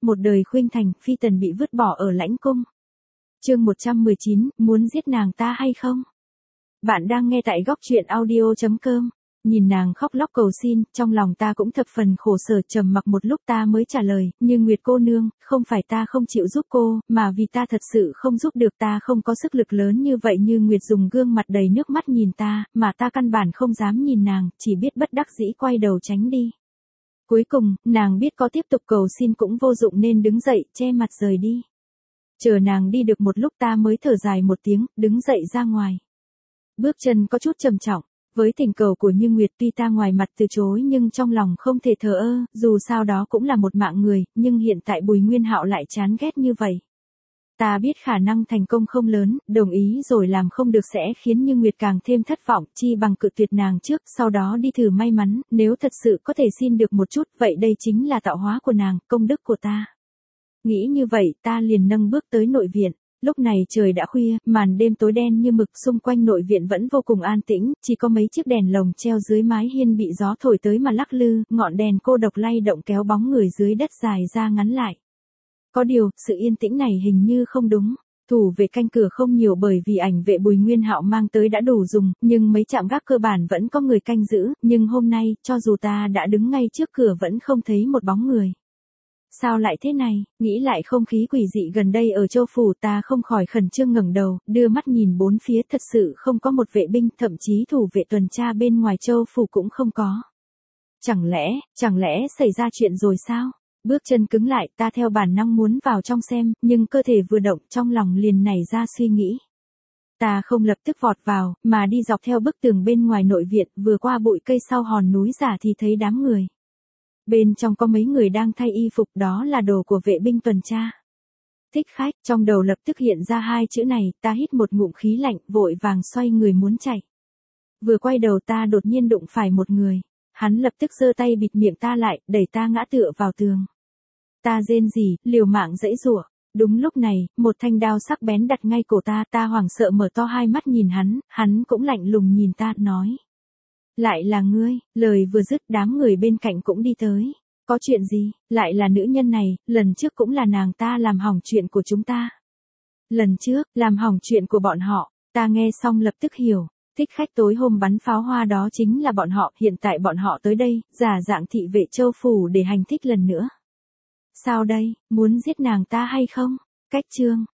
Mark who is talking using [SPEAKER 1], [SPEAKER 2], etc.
[SPEAKER 1] một đời khuynh thành, phi tần bị vứt bỏ ở lãnh cung. Chương 119, muốn giết nàng ta hay không? Bạn đang nghe tại góc truyện audio.com. Nhìn nàng khóc lóc cầu xin, trong lòng ta cũng thập phần khổ sở, trầm mặc một lúc ta mới trả lời, như Nguyệt cô nương, không phải ta không chịu giúp cô, mà vì ta thật sự không giúp được, ta không có sức lực lớn như vậy. Như Nguyệt dùng gương mặt đầy nước mắt nhìn ta, mà ta căn bản không dám nhìn nàng, chỉ biết bất đắc dĩ quay đầu tránh đi. Cuối cùng, nàng biết có tiếp tục cầu xin cũng vô dụng nên đứng dậy, che mặt rời đi. Chờ nàng đi được một lúc ta mới thở dài một tiếng, đứng dậy ra ngoài. Bước chân có chút trầm trọng. Với tình cầu của Như Nguyệt, tuy ta ngoài mặt từ chối nhưng trong lòng không thể thờ ơ, dù sao đó cũng là một mạng người, nhưng hiện tại Bùi Nguyên Hạo lại chán ghét như vậy. Ta biết khả năng thành công không lớn, đồng ý rồi làm không được sẽ khiến Như Nguyệt càng thêm thất vọng, chi bằng cự tuyệt nàng trước, sau đó đi thử may mắn, nếu thật sự có thể xin được một chút, vậy đây chính là tạo hóa của nàng, công đức của ta. Nghĩ như vậy, ta liền nâng bước tới nội viện. Lúc này trời đã khuya, màn đêm tối đen như mực, xung quanh nội viện vẫn vô cùng an tĩnh, chỉ có mấy chiếc đèn lồng treo dưới mái hiên bị gió thổi tới mà lắc lư, ngọn đèn cô độc lay động kéo bóng người dưới đất dài ra ngắn lại. Có điều, sự yên tĩnh này hình như không đúng. Thủ vệ canh cửa không nhiều bởi vì ảnh vệ Bùi Nguyên Hạo mang tới đã đủ dùng, nhưng mấy trạm gác cơ bản vẫn có người canh giữ, nhưng hôm nay, cho dù ta đã đứng ngay trước cửa vẫn không thấy một bóng người. Sao lại thế này, nghĩ lại không khí quỷ dị gần đây ở Châu Phủ ta không khỏi khẩn trương ngẩng đầu, đưa mắt nhìn bốn phía thật sự không có một vệ binh, thậm chí thủ vệ tuần tra bên ngoài Châu Phủ cũng không có. Chẳng lẽ xảy ra chuyện rồi sao? Bước chân cứng lại ta theo bản năng muốn vào trong xem, nhưng cơ thể vừa động trong lòng liền nảy ra suy nghĩ. Ta không lập tức vọt vào, mà đi dọc theo bức tường bên ngoài nội viện, vừa qua bụi cây sau hòn núi giả thì thấy đám người. Bên trong có mấy người đang thay y phục, đó là đồ của vệ binh tuần tra. Thích khách, trong đầu lập tức hiện ra hai chữ này, ta hít một ngụm khí lạnh, vội vàng xoay người muốn chạy. Vừa quay đầu ta đột nhiên đụng phải một người. Hắn lập tức giơ tay bịt miệng ta lại, đẩy ta ngã tựa vào tường. Ta rên rỉ, liều mạng giãy giụa. Đúng lúc này, một thanh đao sắc bén đặt ngay cổ ta, ta hoảng sợ mở to hai mắt nhìn hắn cũng lạnh lùng nhìn ta, nói. Lại là ngươi, lời vừa dứt đám người bên cạnh cũng đi tới. Có chuyện gì, lại là nữ nhân này, lần trước cũng là nàng ta làm hỏng chuyện của chúng ta. Lần trước, làm hỏng chuyện của bọn họ, ta nghe xong lập tức hiểu. Thích khách tối hôm bắn pháo hoa đó chính là bọn họ, hiện tại bọn họ tới đây, giả dạng thị vệ Châu Phủ để hành thích lần nữa. Sao đây, muốn giết nàng ta hay không? Cách chương.